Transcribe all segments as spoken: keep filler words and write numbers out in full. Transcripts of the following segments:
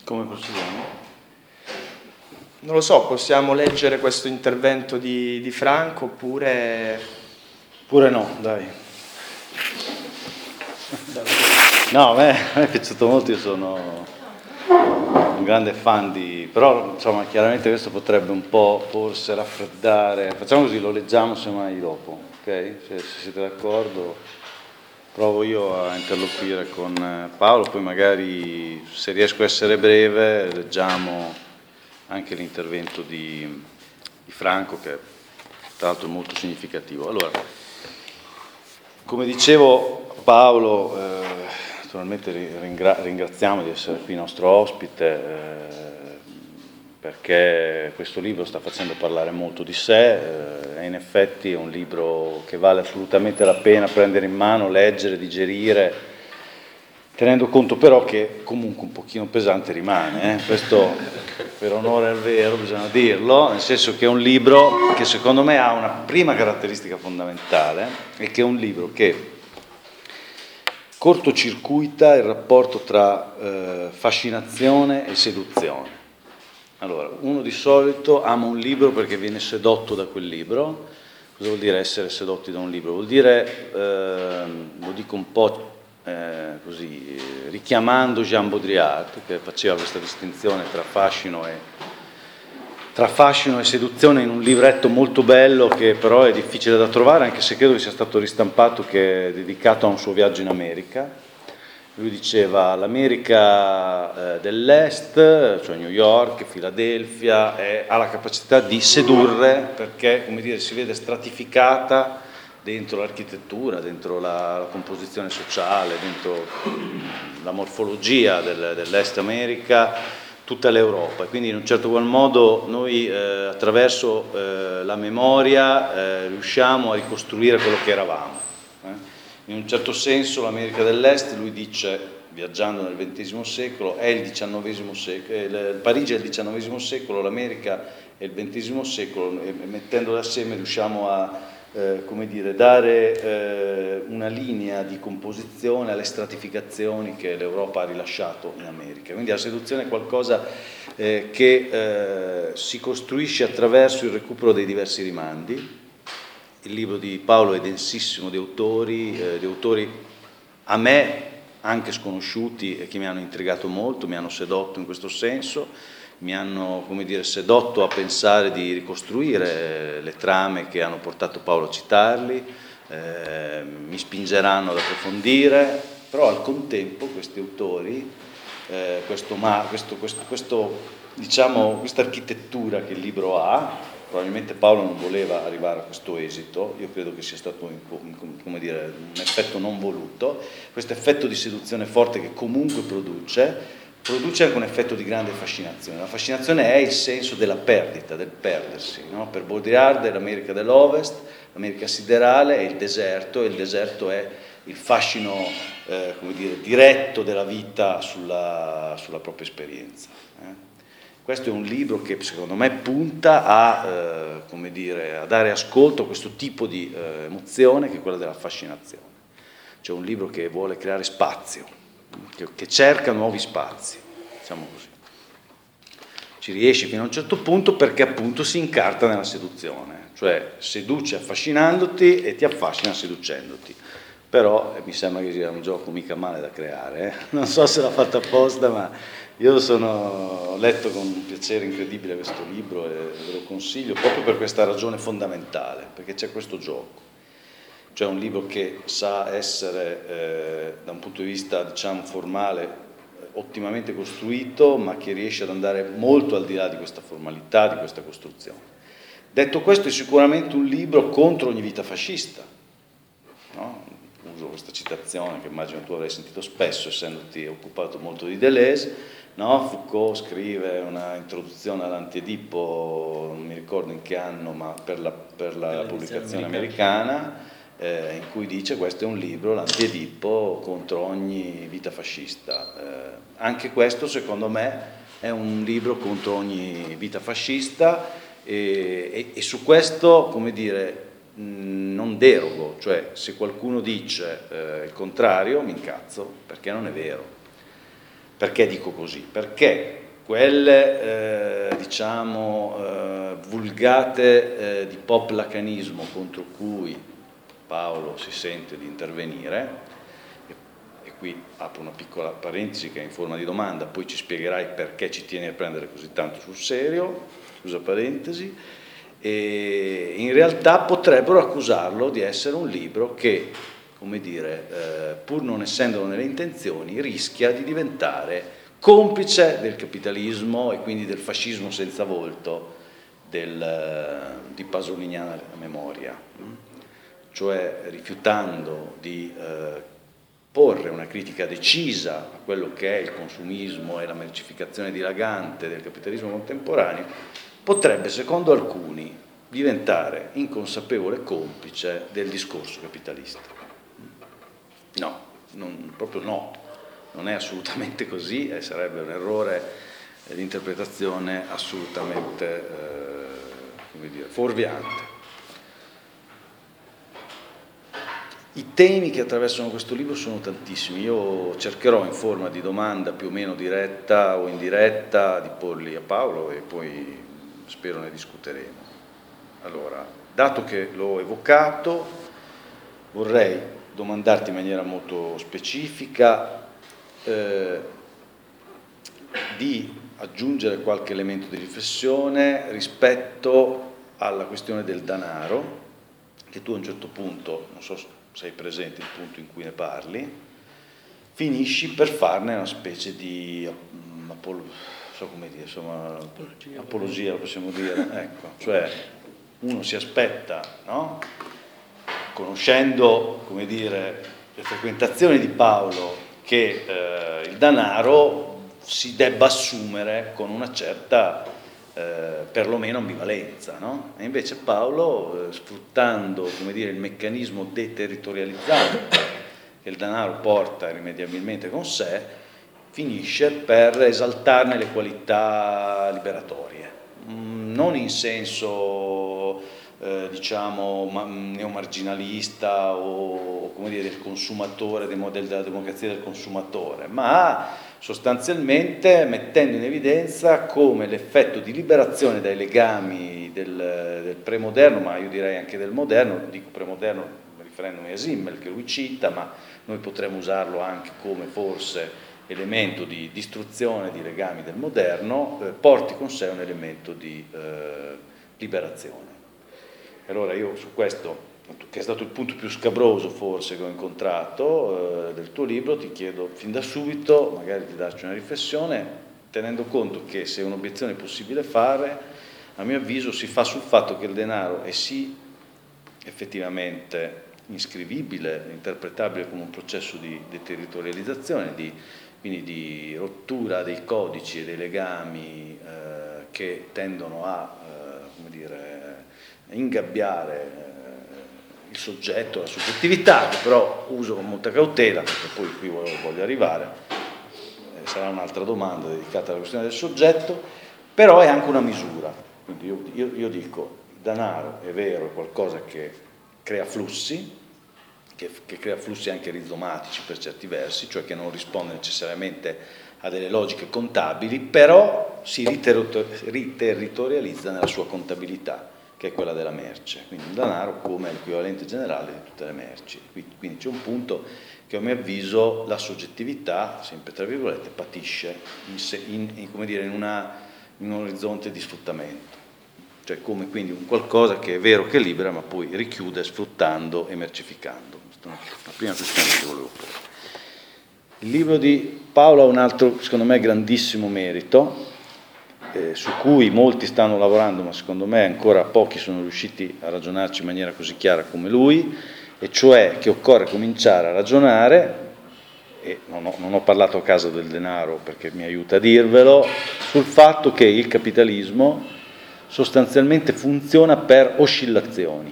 Come procediamo? Non lo so, possiamo leggere questo intervento di, di Franco oppure... Pure no, dai. No, a me, a me è piaciuto molto, io sono un grande fan di... però insomma chiaramente questo potrebbe un po' forse raffreddare. Facciamo così, lo leggiamo semmai dopo, ok? Se, se siete d'accordo provo io a interloquire con Paolo, poi magari se riesco a essere breve leggiamo anche l'intervento di, di Franco, che tra l'altro è molto significativo. Allora, come dicevo Paolo, eh, naturalmente ringra- ringraziamo di essere qui nostro ospite, eh, perché questo libro sta facendo parlare molto di sé, eh, e in effetti è un libro che vale assolutamente la pena prendere in mano, leggere, digerire, tenendo conto però che comunque un pochino pesante rimane, eh? Questo per onore al vero bisogna dirlo, nel senso che è un libro che secondo me ha una prima caratteristica fondamentale, e che è un libro che cortocircuita il rapporto tra eh, fascinazione e seduzione. Allora, uno di solito ama un libro perché viene sedotto da quel libro. Cosa vuol dire essere sedotti da un libro? Vuol dire, eh, lo dico un po' eh, così, richiamando Jean Baudrillard, che faceva questa distinzione tra fascino e tra fascino e seduzione in un libretto molto bello che però è difficile da trovare, anche se credo che sia stato ristampato, che è dedicato a un suo viaggio in America. Lui diceva l'America eh, dell'Est, cioè New York, Filadelfia, è, ha la capacità di sedurre perché, come dire, si vede stratificata dentro l'architettura, dentro la, la composizione sociale, dentro la morfologia del, dell'Est America, tutta l'Europa, e quindi in un certo qual modo noi eh, attraverso eh, la memoria eh, riusciamo a ricostruire quello che eravamo. Eh? In un certo senso l'America dell'Est, lui dice, viaggiando nel ventesimo secolo, è il diciannovesimo secolo, eh, Parigi è il diciannovesimo secolo, l'America è il ventesimo secolo, e mettendole assieme riusciamo a Eh, come dire, dare eh, una linea di composizione alle stratificazioni che l'Europa ha rilasciato in America. Quindi la seduzione è qualcosa eh, che eh, si costruisce attraverso il recupero dei diversi rimandi. Il libro di Paolo è densissimo di autori, eh, di autori a me anche sconosciuti e che mi hanno intrigato molto, mi hanno sedotto in questo senso, mi hanno, come dire, sedotto a pensare di ricostruire le trame che hanno portato Paolo a citarli, eh, mi spingeranno ad approfondire, però al contempo questi autori, eh, questo, questo, questo, questo, diciamo, questa architettura che il libro ha, probabilmente Paolo non voleva arrivare a questo esito, io credo che sia stato come dire, un effetto non voluto, questo effetto di seduzione forte che comunque produce, produce anche un effetto di grande fascinazione. La fascinazione è il senso della perdita, del perdersi, no? Per Baudrillard è l'America dell'Ovest, l'America siderale è il deserto, e il deserto è il fascino eh, come dire, diretto della vita sulla, sulla propria esperienza. Eh? Questo è un libro che secondo me punta a, eh, come dire, a dare ascolto a questo tipo di eh, emozione che è quella della fascinazione. Cioè un libro che vuole creare spazio, che, che cerca nuovi spazi, diciamo così. Ci riesce fino a un certo punto perché appunto si incarta nella seduzione, cioè seduce affascinandoti e ti affascina seducendoti. Però eh, mi sembra che sia un gioco mica male da creare, eh? Non so se l'ha fatta apposta, ma io sono, ho letto con un piacere incredibile questo libro e ve lo consiglio proprio per questa ragione fondamentale, perché c'è questo gioco. Cioè un libro che sa essere, eh, da un punto di vista, diciamo, formale, ottimamente costruito, ma che riesce ad andare molto al di là di questa formalità, di questa costruzione. Detto questo, è sicuramente un libro contro ogni vita fascista, no? Uso questa citazione che immagino tu avrai sentito spesso, essendoti occupato molto di Deleuze, no? Foucault scrive una introduzione all'Antiedipo, non mi ricordo in che anno, ma per la, per la per pubblicazione americana, americana eh, in cui dice questo è un libro, l'Antiedipo, contro ogni vita fascista. Eh, anche questo secondo me è un libro contro ogni vita fascista e, e, e su questo, come dire, non derogo, cioè se qualcuno dice eh, il contrario mi incazzo, perché non è vero. Perché dico così? Perché quelle eh, diciamo eh, vulgate eh, di pop lacanismo contro cui Paolo si sente di intervenire, e, e qui apro una piccola parentesi che è in forma di domanda, poi ci spiegherai perché ci tieni a prendere così tanto sul serio, scusa parentesi, e in realtà potrebbero accusarlo di essere un libro che, come dire, eh, pur non essendolo nelle intenzioni, rischia di diventare complice del capitalismo e quindi del fascismo senza volto del, di pasoliniana memoria, cioè rifiutando di eh, porre una critica decisa a quello che è il consumismo e la mercificazione dilagante del capitalismo contemporaneo, potrebbe, secondo alcuni, diventare inconsapevole complice del discorso capitalista. No, non, proprio no. Non è assolutamente così e sarebbe un errore di interpretazione assolutamente eh, come dire, fuorviante. I temi che attraversano questo libro sono tantissimi, io cercherò in forma di domanda più o meno diretta o indiretta di porli a Paolo e poi spero ne discuteremo. Allora, dato che l'ho evocato, vorrei domandarti in maniera molto specifica Eh, di aggiungere qualche elemento di riflessione rispetto alla questione del denaro, che tu a un certo punto, non so se sei presente il punto in cui ne parli, finisci per farne una specie di apolo, so come dire, insomma, apologia, apologia lo possiamo dire, ecco, cioè uno si aspetta, no? Conoscendo, come dire, le frequentazioni di Paolo, che eh, il denaro si debba assumere con una certa eh, perlomeno ambivalenza, no? E invece Paolo, eh, sfruttando, come dire, il meccanismo deterritorializzante che il denaro porta irrimediabilmente con sé, finisce per esaltarne le qualità liberatorie, mm, non in senso Eh, diciamo ma, neomarginalista o come dire del consumatore, del modello della democrazia del consumatore, ma sostanzialmente mettendo in evidenza come l'effetto di liberazione dai legami del, del premoderno, ma io direi anche del moderno, dico premoderno riferendomi a Simmel che lui cita, ma noi potremmo usarlo anche come forse elemento di distruzione di legami del moderno, eh, porti con sé un elemento di eh, liberazione. Allora io su questo, che è stato il punto più scabroso forse che ho incontrato eh, del tuo libro, ti chiedo fin da subito magari di darci una riflessione, tenendo conto che se un'obiezione è possibile fare, a mio avviso si fa sul fatto che il denaro è sì effettivamente iscrivibile, interpretabile come un processo di deterritorializzazione, di, quindi di rottura dei codici e dei legami eh, che tendono a eh, come dire, ingabbiare eh, il soggetto, la soggettività, che però uso con molta cautela, perché poi qui voglio, voglio arrivare, eh, sarà un'altra domanda dedicata alla questione del soggetto, però è anche una misura. Quindi io, io, io dico, il denaro è vero, è qualcosa che crea flussi, che, che crea flussi anche rizomatici per certi versi, cioè che non risponde necessariamente a delle logiche contabili, però si riterritorializza nella sua contabilità, che è quella della merce, quindi il denaro come l'equivalente generale di tutte le merci. Quindi c'è un punto che a mio avviso la soggettività, sempre tra virgolette, patisce in, in, in, come dire, in, una, in un orizzonte di sfruttamento, cioè come quindi un qualcosa che è vero che libera ma poi richiude sfruttando e mercificando. Questa è la prima questione che volevo porre. Il libro di Paolo ha un altro, secondo me, grandissimo merito, Eh, su cui molti stanno lavorando, ma secondo me ancora pochi sono riusciti a ragionarci in maniera così chiara come lui, e cioè che occorre cominciare a ragionare, e non ho, non ho parlato a caso del denaro perché mi aiuta a dirvelo, sul fatto che il capitalismo sostanzialmente funziona per oscillazioni,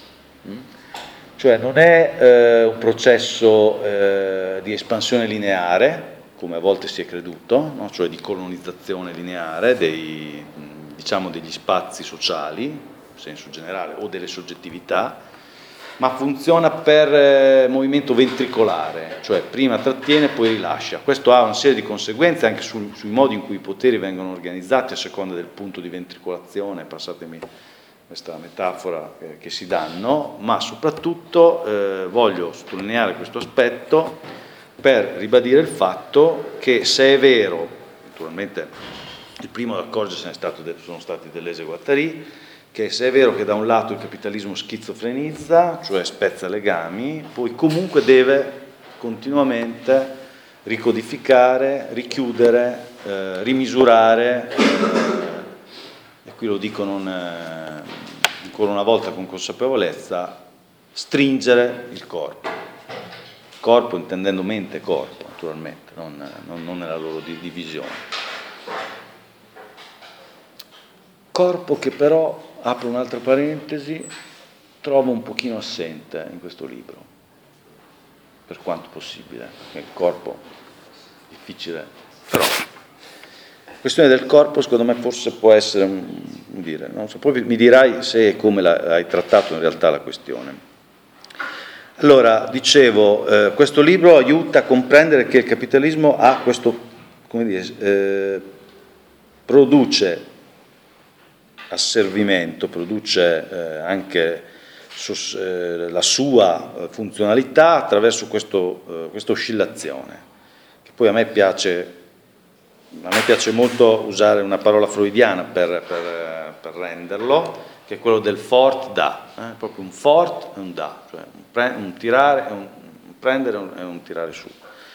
cioè non è eh, un processo eh, di espansione lineare, come a volte si è creduto, no? Cioè di colonizzazione lineare dei, diciamo, degli spazi sociali, in senso generale, o delle soggettività, ma funziona per eh, movimento ventricolare, cioè prima trattiene e poi rilascia. Questo ha una serie di conseguenze anche su, sui modi in cui i poteri vengono organizzati a seconda del punto di ventricolazione, passatemi questa metafora eh, che si danno, ma soprattutto eh, voglio sottolineare questo aspetto per ribadire il fatto che se è vero, naturalmente il primo ad accorgersene sono stati Deleuze e Guattari, che se è vero che da un lato il capitalismo schizofrenizza, cioè spezza legami, poi comunque deve continuamente ricodificare, richiudere, eh, rimisurare, eh, e qui lo dico non, eh, ancora una volta con consapevolezza, stringere il corpo. Corpo intendendo mente e corpo, naturalmente, non, non, non nella loro divisione. Corpo che però, apro un'altra parentesi, trovo un pochino assente in questo libro, per quanto possibile, perché il corpo è difficile, però la questione del corpo secondo me forse può essere, un, dire, non so, poi mi dirai se e come la, hai trattato in realtà la questione. Allora, dicevo, eh, questo libro aiuta a comprendere che il capitalismo ha questo, come dire, eh, produce asservimento, produce eh, anche sos, eh, la sua funzionalità attraverso questo, eh, questa oscillazione, che poi a me piace, a me piace molto usare una parola freudiana per, per, per renderlo, che è quello del fort da, eh? Proprio un fort e un da, cioè un, pre, un tirare e un, un prendere e un, e un tirare su.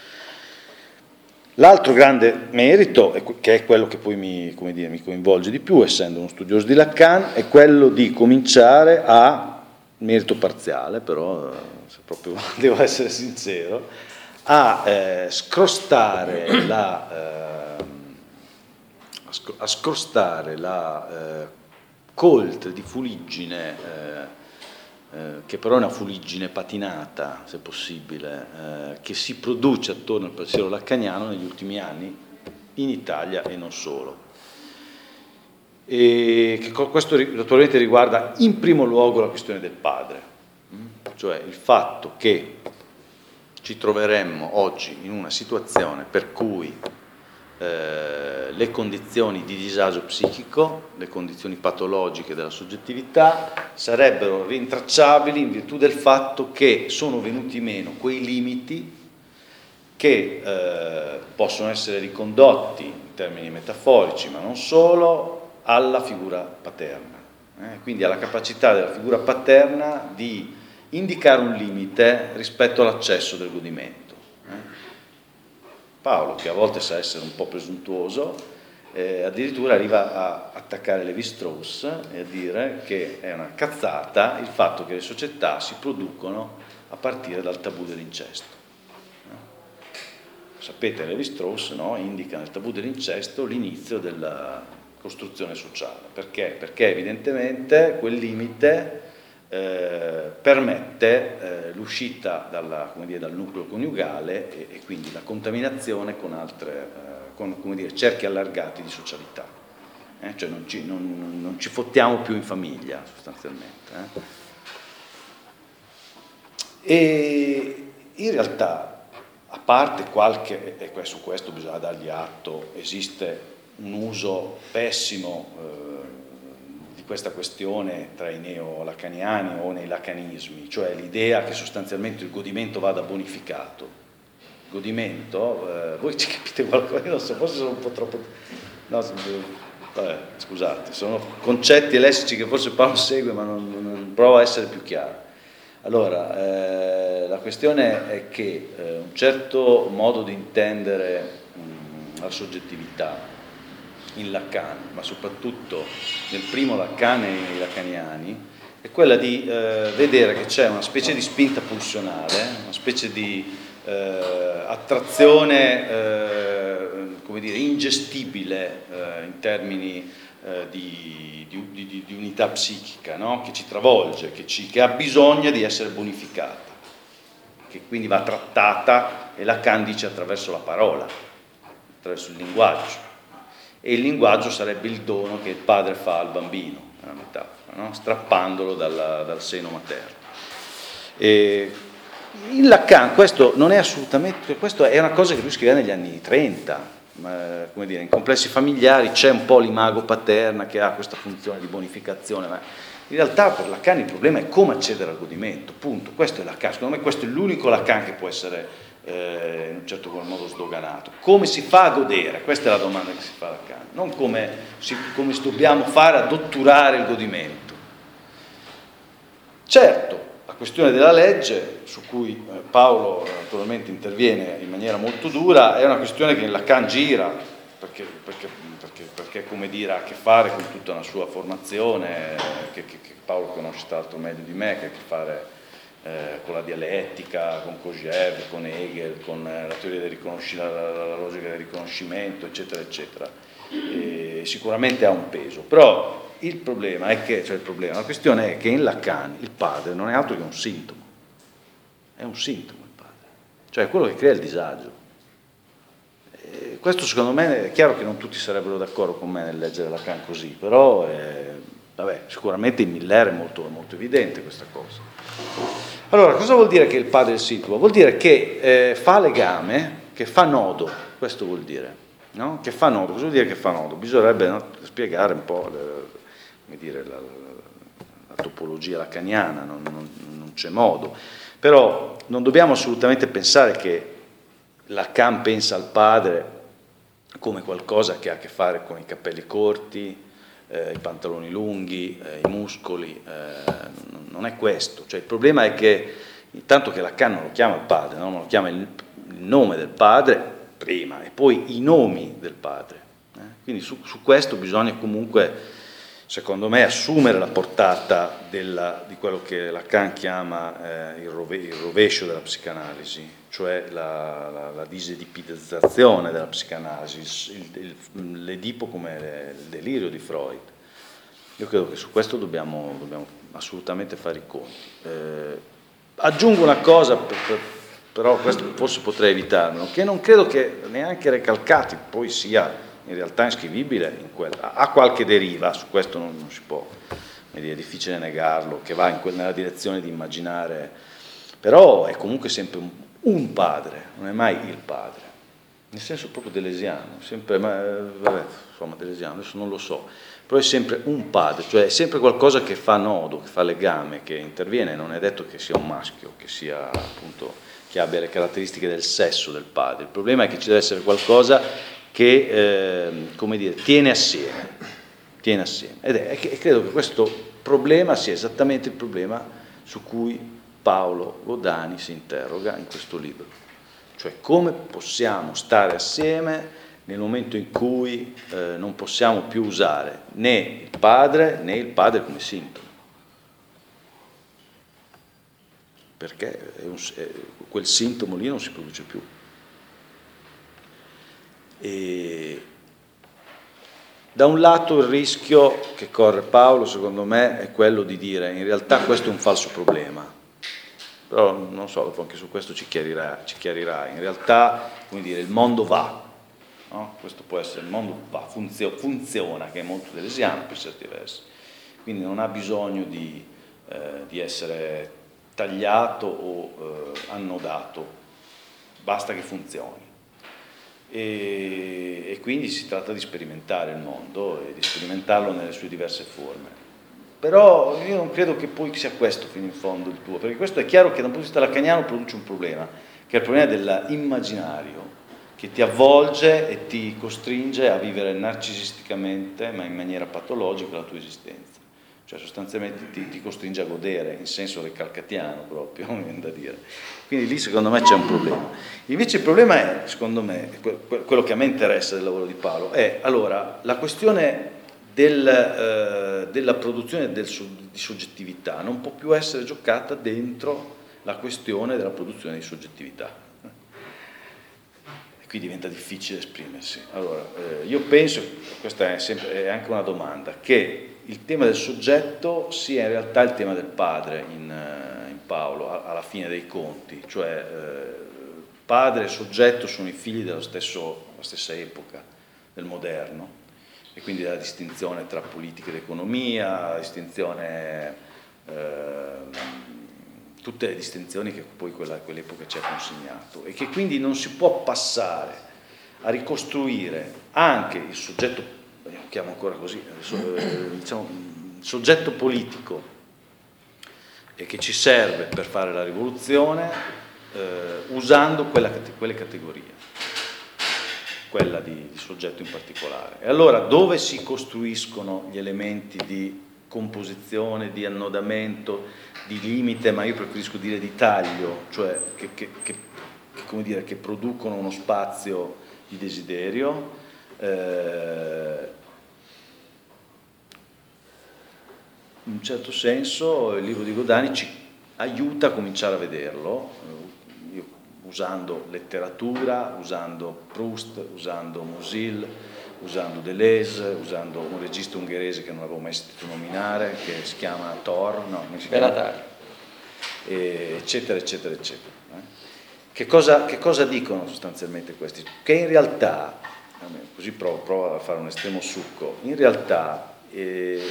L'altro grande merito, che è quello che poi mi, come dire, mi coinvolge di più, essendo uno studioso di Lacan, è quello di cominciare a, merito parziale, però se proprio devo essere sincero, a eh, scrostare la, eh, a scrostare la eh, coltre di fuliggine, eh, Eh, che però è una fuliggine patinata, se possibile, eh, che si produce attorno al pensiero lacaniano negli ultimi anni in Italia e non solo. E che questo naturalmente riguarda in primo luogo la questione del padre, cioè il fatto che ci troveremmo oggi in una situazione per cui Eh, le condizioni di disagio psichico, le condizioni patologiche della soggettività sarebbero rintracciabili in virtù del fatto che sono venuti meno quei limiti che eh, possono essere ricondotti in termini metaforici, ma non solo, alla figura paterna, eh? Quindi alla capacità della figura paterna di indicare un limite rispetto all'accesso del godimento. Paolo, che a volte sa essere un po' presuntuoso, eh, addirittura arriva a attaccare Levi-Strauss e a dire che è una cazzata il fatto che le società si producono a partire dal tabù dell'incesto. No? Sapete, Levi-Strauss, no, indica nel tabù dell'incesto l'inizio della costruzione sociale. Perché? Perché evidentemente quel limite Eh, permette eh, l'uscita dalla, come dire, dal nucleo coniugale e, e quindi la contaminazione con altre, eh, con, come dire, cerchi allargati di socialità. Eh? Cioè non ci, non, non ci fottiamo più in famiglia, sostanzialmente. Eh? E in realtà, a parte qualche, e su questo bisogna dargli atto, esiste un uso pessimo eh, questa questione tra i neo-lacaniani o nei lacanismi, cioè l'idea che sostanzialmente il godimento vada bonificato. Il godimento, eh, voi ci capite qualcosa? Io non so, forse sono un po' troppo... No, vabbè, scusate, sono concetti e lessici che forse Paolo segue, ma non, non provo a essere più chiaro. Allora, eh, la questione è che eh, un certo modo di intendere mh, la soggettività in Lacan, ma soprattutto nel primo Lacan e nei lacaniani, è quella di eh, vedere che c'è una specie di spinta pulsionale, una specie di eh, attrazione, eh, come dire, ingestibile eh, in termini eh, di, di, di, di unità psichica, no? Che ci travolge, che, ci, che ha bisogno di essere bonificata, che quindi va trattata, e Lacan dice attraverso la parola, attraverso il linguaggio. E il linguaggio sarebbe il dono che il padre fa al bambino, è una metafora, no? Strappandolo dalla, dal seno materno. E in Lacan questo non è assolutamente, questo è una cosa che lui scrive negli anni trenta, ma, come dire, in complessi familiari c'è un po' l'imago paterna che ha questa funzione di bonificazione, ma in realtà per Lacan il problema è come accedere al godimento, punto. Questo è Lacan, secondo me questo è l'unico Lacan che può essere eh, in un certo qual modo sdoganato. Come si fa a godere? Questa è la domanda che si fa a Lacan, non come, si, come dobbiamo fare ad otturare il godimento. Certo, la questione della legge, su cui Paolo naturalmente interviene in maniera molto dura, è una questione che Lacan gira, perché, perché, perché, perché come dire, ha a che fare con tutta una sua formazione, che, che, che Paolo conosce tra l'altro meglio di me, che ha a che fare eh, con la dialettica, con Kojève, con Hegel, con eh, la teoria del riconoscimento, la, la, la logica del riconoscimento, eccetera, eccetera. E sicuramente ha un peso, però il problema è che, cioè il problema, la questione è che in Lacan il padre non è altro che un sintomo, è un sintomo il padre, cioè è quello che crea il disagio. E questo secondo me è chiaro che non tutti sarebbero d'accordo con me nel leggere Lacan così, però eh, vabbè, sicuramente in Miller è molto, molto evidente questa cosa. Allora, cosa vuol dire che il padre è il sintomo? Vuol dire che eh, fa legame, che fa nodo, questo vuol dire, no? Che fa nodo, cosa vuol dire che fa nodo? Bisognerebbe no, spiegare un po' le, come dire, la, la, la topologia lacaniana, non, non, non c'è modo, però non dobbiamo assolutamente pensare che Lacan pensa al padre come qualcosa che ha a che fare con i capelli corti, eh, i pantaloni lunghi, eh, i muscoli, eh, non è questo, cioè il problema è che intanto che Lacan non lo chiama il padre, no? Non lo chiama il, il nome del padre prima e poi i nomi del padre, eh? Quindi su, su questo bisogna comunque, secondo me, assumere la portata della, di quello che Lacan chiama eh, il, rove, il rovescio della psicanalisi, cioè la, la, la disedipizzazione della psicanalisi, il, il, l'edipo come il delirio di Freud. Io credo che su questo dobbiamo, dobbiamo assolutamente fare i conti. Eh, aggiungo una cosa, per, per, però questo forse potrei evitarmelo, che non credo che neanche Recalcati poi sia in realtà iscrivibile in quella, ha qualche deriva, su questo non, non si può, è difficile negarlo, che va in quella, nella direzione di immaginare, però è comunque sempre un, un padre, non è mai il padre, nel senso proprio delesiano, sempre, ma, vabbè, insomma delesiano, adesso non lo so, però è sempre un padre, cioè è sempre qualcosa che fa nodo, che fa legame, che interviene, non è detto che sia un maschio, che sia appunto, che abbia le caratteristiche del sesso del padre, il problema è che ci deve essere qualcosa che eh, come dire, tiene assieme, tiene assieme. Ed è, e credo che questo problema sia esattamente il problema su cui Paolo Godani si interroga in questo libro, cioè come possiamo stare assieme nel momento in cui eh, non possiamo più usare né il padre né il padre come sintomo, perché è un, è, quel sintomo lì non si produce più. E da un lato il rischio che corre Paolo, secondo me, è quello di dire in realtà questo è un falso problema, però non so, dopo anche su questo ci chiarirà, ci chiarirà. In realtà, come dire, il mondo va, no? Questo può essere, il mondo va, funzio, funziona, che è molto delesiano per certi versi, quindi non ha bisogno di, eh, di essere tagliato o eh, annodato, basta che funzioni. E, e quindi si tratta di sperimentare il mondo e di sperimentarlo nelle sue diverse forme. Però io non credo che poi sia questo fino in fondo il tuo, perché questo è chiaro che da un punto di vista lacaniano produce un problema, che è il problema dell'immaginario, che ti avvolge e ti costringe a vivere narcisisticamente, ma in maniera patologica, la tua esistenza. Cioè sostanzialmente ti, ti costringe a godere, in senso recalcatiano proprio, mi viene da dire. Quindi lì secondo me c'è un problema. Invece il problema è, secondo me, quello che a me interessa del lavoro di Paolo, è allora la questione del, eh, della produzione del, di soggettività non può più essere giocata dentro la questione della produzione di soggettività. E qui diventa difficile esprimersi. Allora, eh, io penso, questa è, sempre, è anche una domanda, che il tema del soggetto sia in realtà il tema del padre in, in Paolo, alla fine dei conti, cioè eh, padre e soggetto sono i figli dello stesso, della stessa epoca, del moderno, e quindi la distinzione tra politica ed economia, la distinzione eh, tutte le distinzioni che poi quella, quell'epoca ci ha consegnato, e che quindi non si può passare a ricostruire anche il soggetto, io lo chiamo ancora così, diciamo, il soggetto politico e che ci serve per fare la rivoluzione, eh, usando quella, quelle categorie, quella di, di soggetto in particolare. E allora dove si costruiscono gli elementi di composizione, di annodamento, di limite, ma io preferisco dire di taglio, cioè che, che, che, che, come dire, che producono uno spazio di desiderio, eh, in un certo senso il libro di Godani ci aiuta a cominciare a vederlo, io, usando letteratura, usando Proust, usando Musil, usando Deleuze, usando un regista ungherese che non avevo mai sentito nominare, che si chiama Thor, no, come si chiama? eccetera, eccetera, eccetera. Che cosa, che cosa dicono sostanzialmente questi? Che in realtà, così provo, provo a fare un estremo succo, in realtà eh,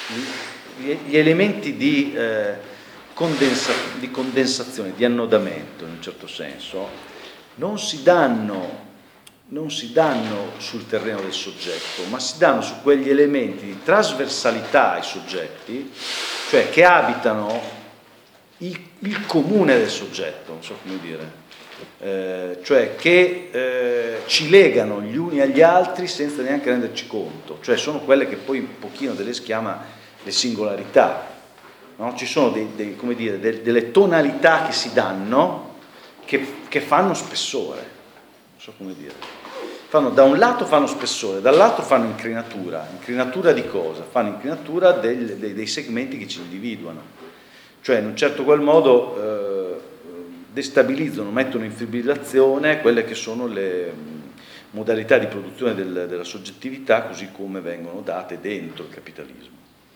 gli elementi di, eh, condensa, di condensazione, di annodamento in un certo senso, non si danno non si danno sul terreno del soggetto, ma si danno su quegli elementi di trasversalità ai soggetti, cioè che abitano il, il comune del soggetto, non so come dire, eh, cioè che eh, ci legano gli uni agli altri senza neanche renderci conto, cioè sono quelle che poi un pochino Deleuze chiama le singolarità, no? Ci sono dei, dei, come dire, de, delle tonalità che si danno che, che fanno spessore, non so come dire. Fanno, da un lato fanno spessore, dall'altro fanno incrinatura. Incrinatura di cosa? Fanno incrinatura del, dei, dei segmenti che ci individuano. Cioè, in un certo qual modo, eh, destabilizzano, mettono in fibrillazione quelle che sono le modalità di produzione del, della soggettività, così come vengono date dentro il capitalismo.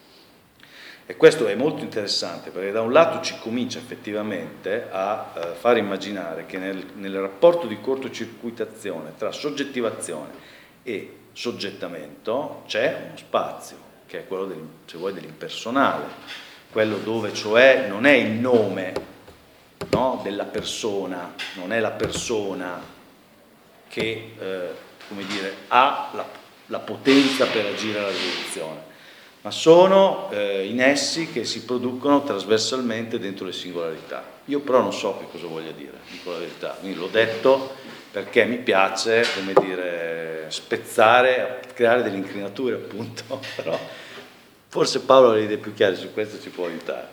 E questo è molto interessante, perché da un lato ci comincia effettivamente a eh, far immaginare che nel, nel rapporto di cortocircuitazione tra soggettivazione e soggettamento c'è uno spazio, che è quello del, se vuoi, dell'impersonale, quello dove cioè non è il nome, no, della persona, non è la persona che eh, come dire, ha la, la potenza per agire alla rivoluzione, ma sono eh, in essi che si producono trasversalmente dentro le singolarità. Io però non so che cosa voglia dire, dico la verità, quindi l'ho detto perché mi piace, come dire, spezzare, creare delle incrinature appunto, però forse Paolo ha le idee più chiare su questo, ci può aiutare.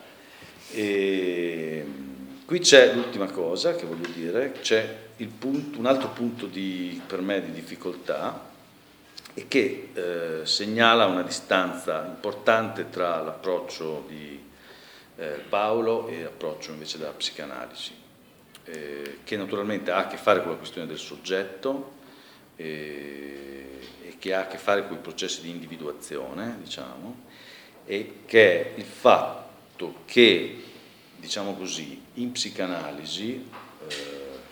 E qui c'è l'ultima cosa che voglio dire, c'è il punto, un altro punto di, per me di difficoltà, e che eh, segnala una distanza importante tra l'approccio di eh, Paolo e l'approccio invece della psicanalisi, eh, che naturalmente ha a che fare con la questione del soggetto eh, e che ha a che fare con i processi di individuazione, diciamo, e che è il fatto che, diciamo così, in psicanalisi eh,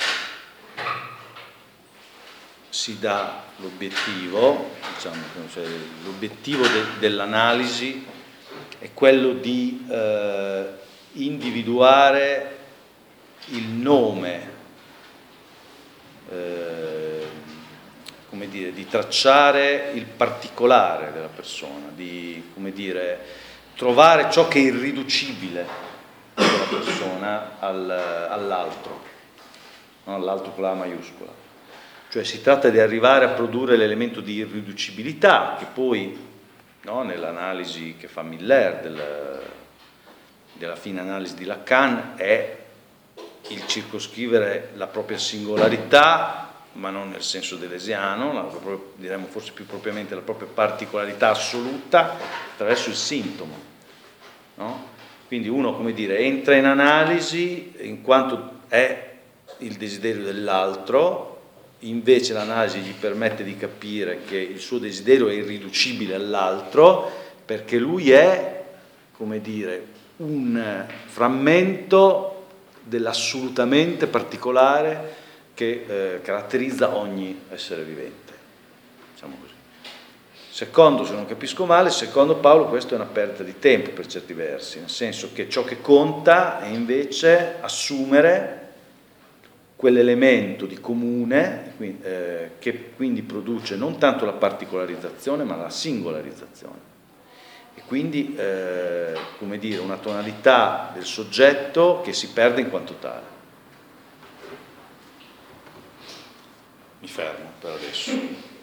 si dà l'obiettivo, diciamo, cioè, l'obiettivo de, dell'analisi è quello di eh, individuare il nome, eh, come dire, di tracciare il particolare della persona, di, come dire, trovare ciò che è irriducibile della persona al, all'altro, no? All'altro con la maiuscola. Cioè si tratta di arrivare a produrre l'elemento di irriducibilità che poi, no, nell'analisi che fa Miller del, della fine analisi di Lacan è il circoscrivere la propria singolarità, ma non nel senso deleuziano, ma proprio, diremmo forse più propriamente la propria particolarità assoluta attraverso il sintomo, no? Quindi uno, come dire, entra in analisi in quanto è il desiderio dell'altro. Invece l'analisi gli permette di capire che il suo desiderio è irriducibile all'altro, perché lui è, come dire, un frammento dell'assolutamente particolare che eh, caratterizza ogni essere vivente, diciamo così. Secondo, se non capisco male, secondo Paolo questo è una perdita di tempo per certi versi, nel senso che ciò che conta è invece assumere quell'elemento di comune eh, che quindi produce non tanto la particolarizzazione ma la singolarizzazione e quindi eh, come dire, una tonalità del soggetto che si perde in quanto tale. Mi fermo per adesso.